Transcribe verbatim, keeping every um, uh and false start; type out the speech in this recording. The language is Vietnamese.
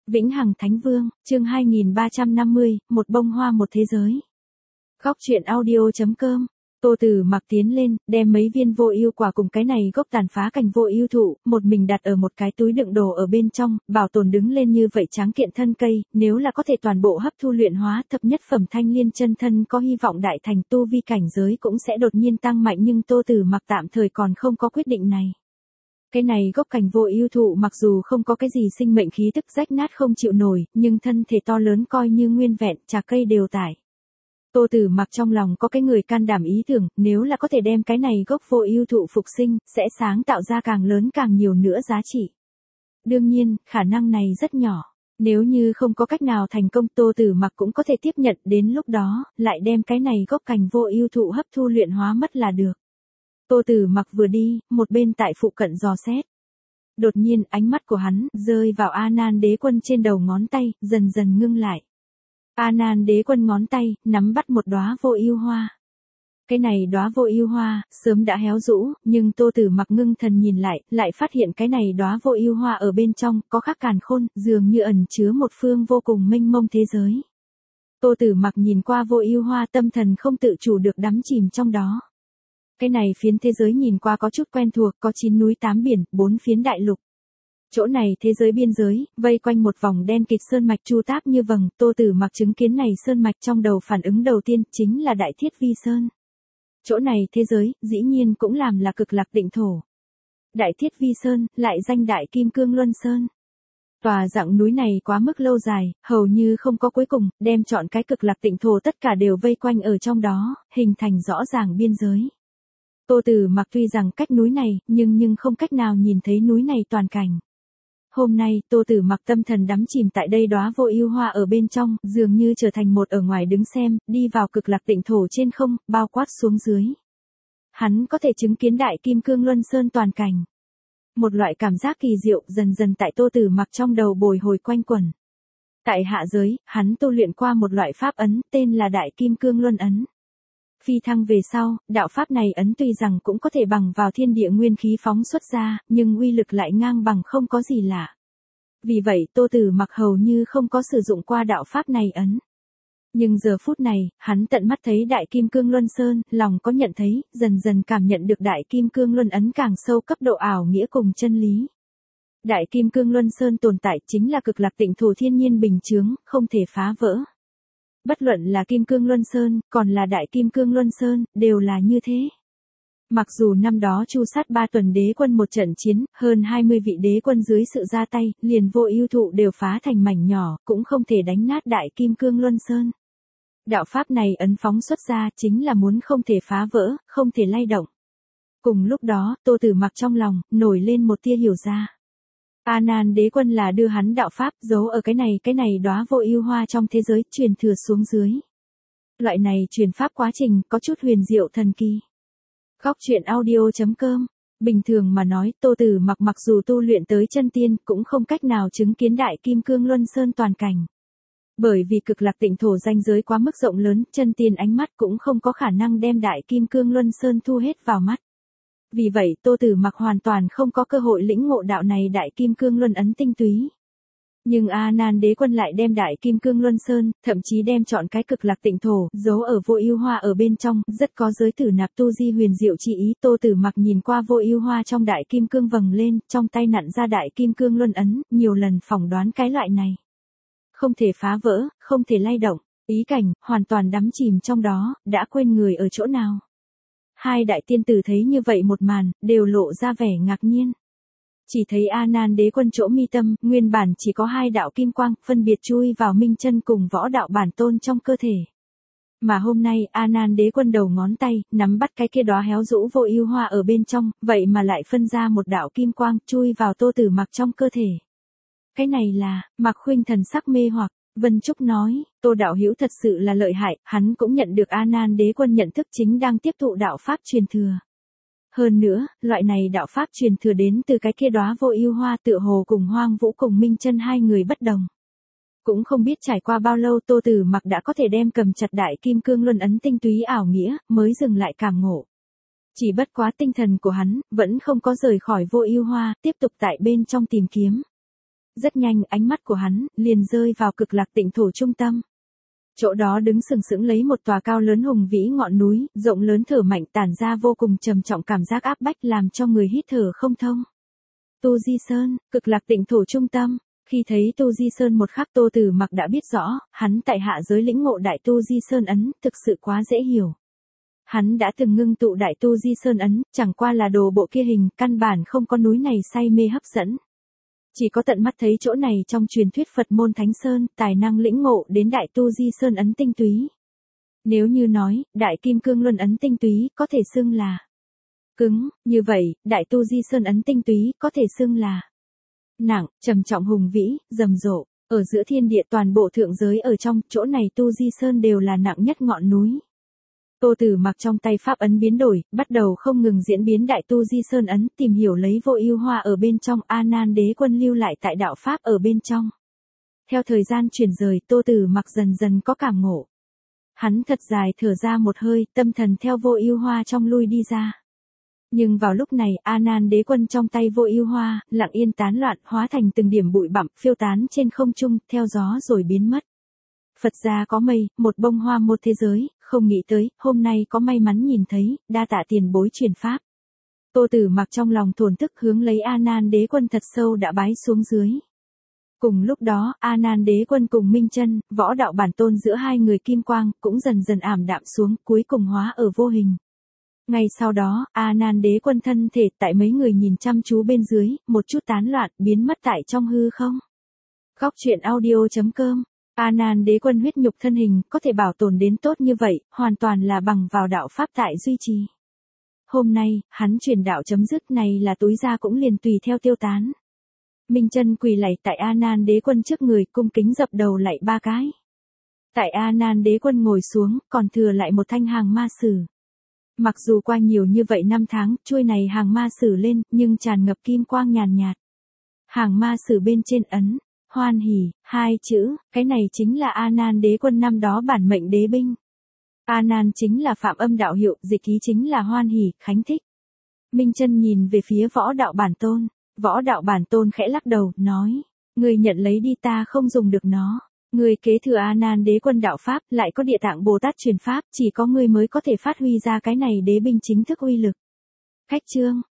Vĩnh Hằng Thánh Vương, chương hai nghìn ba trăm năm mươi, một bông hoa một thế giới. Góc truyện audio chấm com. Tô Tử Mặc tiến lên, đem mấy viên vô ưu quả cùng cái này gốc tàn phá cành vô ưu thụ, một mình đặt ở một cái túi đựng đồ ở bên trong, bảo tồn đứng lên như vậy tráng kiện thân cây, nếu là có thể toàn bộ hấp thu luyện hóa thập nhất phẩm thanh liên chân thân có hy vọng đại thành tu vi cảnh giới cũng sẽ đột nhiên tăng mạnh, nhưng Tô Tử Mặc tạm thời còn không có quyết định này. Cái này gốc cành vô ưu thụ mặc dù không có cái gì sinh mệnh khí tức rách nát không chịu nổi, nhưng thân thể to lớn coi như nguyên vẹn, chạc cây đều tải. Tô Tử Mặc trong lòng có cái người can đảm ý tưởng, nếu là có thể đem cái này gốc vô ưu thụ phục sinh, sẽ sáng tạo ra càng lớn càng nhiều nữa giá trị. Đương nhiên, khả năng này rất nhỏ. Nếu như không có cách nào thành công, Tô Tử Mặc cũng có thể tiếp nhận, đến lúc đó, lại đem cái này gốc cành vô ưu thụ hấp thu luyện hóa mất là được. Tô Tử Mặc vừa đi, một bên tại phụ cận dò xét. Đột nhiên ánh mắt của hắn rơi vào A Nan Đế Quân trên đầu ngón tay, dần dần ngưng lại. A Nan Đế Quân ngón tay nắm bắt một đóa vô ưu hoa. Cái này đóa vô ưu hoa sớm đã héo rũ, nhưng Tô Tử Mặc ngưng thần nhìn lại, lại phát hiện cái này đóa vô ưu hoa ở bên trong có khắc càn khôn, dường như ẩn chứa một phương vô cùng mênh mông thế giới. Tô Tử Mặc nhìn qua vô ưu hoa, tâm thần không tự chủ được đắm chìm trong đó. Cái này phiến thế giới nhìn qua có chút quen thuộc, có chín núi tám biển, bốn phiến đại lục. Chỗ này thế giới biên giới, vây quanh một vòng đen kịt sơn mạch chu táp như vầng, Tô Tử Mặc chứng kiến này sơn mạch trong đầu phản ứng đầu tiên chính là Đại Thiết Vi Sơn. Chỗ này thế giới, dĩ nhiên cũng làm là Cực Lạc Tịnh Thổ. Đại Thiết Vi Sơn, lại danh Đại Kim Cương Luân Sơn. Tòa dạng núi này quá mức lâu dài, hầu như không có cuối cùng, đem trọn cái Cực Lạc Tịnh Thổ tất cả đều vây quanh ở trong đó, hình thành rõ ràng biên giới. Tô Tử Mặc tuy rằng cách núi này, nhưng nhưng không cách nào nhìn thấy núi này toàn cảnh. Hôm nay, Tô Tử Mặc tâm thần đắm chìm tại đây đóa vô ưu hoa ở bên trong, dường như trở thành một ở ngoài đứng xem, đi vào Cực Lạc Tịnh Thổ trên không, bao quát xuống dưới. Hắn có thể chứng kiến Đại Kim Cương Luân Sơn toàn cảnh. Một loại cảm giác kỳ diệu dần dần tại Tô Tử Mặc trong đầu bồi hồi quanh quẩn. Tại hạ giới, hắn tu luyện qua một loại pháp ấn, tên là Đại Kim Cương Luân ấn. Phi thăng về sau, đạo pháp này ấn tuy rằng cũng có thể bằng vào thiên địa nguyên khí phóng xuất ra, nhưng uy lực lại ngang bằng không có gì lạ. Vì vậy Tô Tử Mặc hầu như không có sử dụng qua đạo pháp này ấn. Nhưng giờ phút này, hắn tận mắt thấy Đại Kim Cương Luân Sơn, lòng có nhận thấy, dần dần cảm nhận được Đại Kim Cương Luân ấn càng sâu cấp độ ảo nghĩa cùng chân lý. Đại Kim Cương Luân Sơn tồn tại chính là Cực Lạc Tịnh Thổ thiên nhiên bình chướng, không thể phá vỡ. Bất luận là Kim Cương Luân Sơn, còn là Đại Kim Cương Luân Sơn, đều là như thế. Mặc dù năm đó Chu Sát ba tuần đế quân một trận chiến, hơn hai mươi vị đế quân dưới sự ra tay, liền vô ưu thụ đều phá thành mảnh nhỏ, cũng không thể đánh nát Đại Kim Cương Luân Sơn. Đạo pháp này ấn phóng xuất ra chính là muốn không thể phá vỡ, không thể lay động. Cùng lúc đó, Tô Tử Mặc trong lòng, nổi lên một tia hiểu ra. A Nan Đế Quân là đưa hắn đạo pháp giấu ở cái này cái này đóa vô ưu hoa trong thế giới, truyền thừa xuống dưới. Loại này truyền pháp quá trình có chút huyền diệu thần kỳ. Góc truyện audio chấm com. Bình thường mà nói, Tô Tử Mặc mặc dù tu luyện tới chân tiên, cũng không cách nào chứng kiến Đại Kim Cương Luân Sơn toàn cảnh. Bởi vì Cực Lạc Tịnh Thổ ranh giới quá mức rộng lớn, chân tiên ánh mắt cũng không có khả năng đem Đại Kim Cương Luân Sơn thu hết vào mắt. Vì vậy, Tô Tử Mặc hoàn toàn không có cơ hội lĩnh ngộ đạo này Đại Kim Cương Luân ấn tinh túy. Nhưng A Nan Đế Quân lại đem Đại Kim Cương Luân Sơn, thậm chí đem chọn cái Cực Lạc Tịnh Thổ, giấu ở vô ưu hoa ở bên trong, rất có giới tử nạp tu di huyền diệu chi ý. Tô Tử Mặc nhìn qua vô ưu hoa trong Đại Kim Cương vầng lên, trong tay nặn ra Đại Kim Cương Luân ấn, nhiều lần phỏng đoán cái loại này. Không thể phá vỡ, không thể lay động, ý cảnh, hoàn toàn đắm chìm trong đó, đã quên người ở chỗ nào. Hai đại tiên tử thấy như vậy một màn, đều lộ ra vẻ ngạc nhiên. Chỉ thấy A Nan Đế Quân chỗ mi tâm, nguyên bản chỉ có hai đạo kim quang, phân biệt chui vào minh chân cùng võ đạo bản tôn trong cơ thể. Mà hôm nay, A Nan Đế Quân đầu ngón tay, nắm bắt cái kia đóa héo rũ vô ưu hoa ở bên trong, vậy mà lại phân ra một đạo kim quang, chui vào Tô Tử Mặc trong cơ thể. Cái này là, Mạc Khuynh thần sắc mê hoặc. Vân Trúc nói, Tô đạo hữu thật sự là lợi hại, hắn cũng nhận được A Nan Đế Quân nhận thức chính đang tiếp thụ đạo pháp truyền thừa. Hơn nữa, loại này đạo pháp truyền thừa đến từ cái kia đóa vô ưu hoa, tựa hồ cùng Hoang Vũ cùng Minh Chân hai người bất đồng. Cũng không biết trải qua bao lâu Tô Tử Mặc đã có thể đem cầm chặt Đại Kim Cương Luân ấn tinh túy ảo nghĩa, mới dừng lại cảm ngộ. Chỉ bất quá tinh thần của hắn vẫn không có rời khỏi vô ưu hoa, tiếp tục tại bên trong tìm kiếm. Rất nhanh ánh mắt của hắn liền rơi vào Cực Lạc Tịnh Thổ trung tâm. Chỗ đó đứng sừng sững lấy một tòa cao lớn hùng vĩ ngọn núi, rộng lớn thở mạnh tản ra vô cùng trầm trọng cảm giác áp bách làm cho người hít thở không thông. Tu Di Sơn, Cực Lạc Tịnh Thổ trung tâm. Khi thấy Tu Di Sơn một khắc Tô Tử Mặc đã biết rõ, hắn tại hạ giới lĩnh ngộ Đại Tu Di Sơn ấn, thực sự quá dễ hiểu. Hắn đã từng ngưng tụ Đại Tu Di Sơn ấn, chẳng qua là đồ bộ kia hình, căn bản không có núi này say mê hấp dẫn. Chỉ có tận mắt thấy chỗ này trong truyền thuyết Phật môn Thánh Sơn, tài năng lĩnh ngộ đến Đại Tu Di Sơn ấn tinh túy. Nếu như nói, Đại Kim Cương Luân ấn tinh túy, có thể xưng là cứng, như vậy, Đại Tu Di Sơn ấn tinh túy, có thể xưng là nặng, trầm trọng hùng vĩ, rầm rộ. Ở giữa thiên địa toàn bộ thượng giới ở trong, chỗ này Tu Di Sơn đều là nặng nhất ngọn núi. Tô Tử Mặc trong tay pháp ấn biến đổi, bắt đầu không ngừng diễn biến Đại Tu Di Sơn ấn, tìm hiểu lấy Vô Ưu Hoa ở bên trong, A Nan Đế Quân lưu lại tại đạo pháp ở bên trong. Theo thời gian chuyển rời, Tô Tử Mặc dần dần có cảm ngộ. Hắn thật dài thở ra một hơi, tâm thần theo Vô Ưu Hoa trong lui đi ra. Nhưng vào lúc này, A Nan Đế Quân trong tay Vô Ưu Hoa, lặng yên tán loạn, hóa thành từng điểm bụi bặm, phiêu tán trên không trung, theo gió rồi biến mất. Phật gia có mây, một bông hoa một thế giới, không nghĩ tới, hôm nay có may mắn nhìn thấy, đa tạ tiền bối truyền pháp. Tô Tử Mặc trong lòng thổn thức hướng lấy A Nan Đế Quân thật sâu đã bái xuống dưới. Cùng lúc đó, A Nan Đế Quân cùng Minh Chân, Võ Đạo Bản Tôn giữa hai người kim quang, cũng dần dần ảm đạm xuống, cuối cùng hóa ở vô hình. Ngay sau đó, A Nan Đế Quân thân thể tại mấy người nhìn chăm chú bên dưới, một chút tán loạn, biến mất tại trong hư không. Góc truyện audio chấm com. A Nan Đế Quân huyết nhục thân hình có thể bảo tồn đến tốt như vậy, hoàn toàn là bằng vào đạo pháp tại duy trì. Hôm nay, hắn truyền đạo chấm dứt này là túi ra cũng liền tùy theo tiêu tán. Minh Chân quỳ lạy tại A Nan Đế Quân trước người, cung kính dập đầu lạy ba cái. Tại A Nan Đế Quân ngồi xuống, còn thừa lại một thanh hàng ma sử. Mặc dù qua nhiều như vậy năm tháng, chuôi này hàng ma sử lên, nhưng tràn ngập kim quang nhàn nhạt. Hàng ma sử bên trên ấn hoan hỉ, hai chữ, cái này chính là A Nan Đế Quân năm đó bản mệnh đế binh. A Nan chính là phạm âm đạo hiệu, dịch ký chính là hoan hỉ, khánh thích. Minh Chân nhìn về phía Võ Đạo Bản Tôn, Võ Đạo Bản Tôn khẽ lắc đầu, nói, ngươi nhận lấy đi, ta không dùng được nó. Ngươi kế thừa A Nan Đế Quân đạo pháp, lại có Địa Tạng Bồ Tát truyền pháp, chỉ có ngươi mới có thể phát huy ra cái này đế binh chính thức uy lực. Khách chương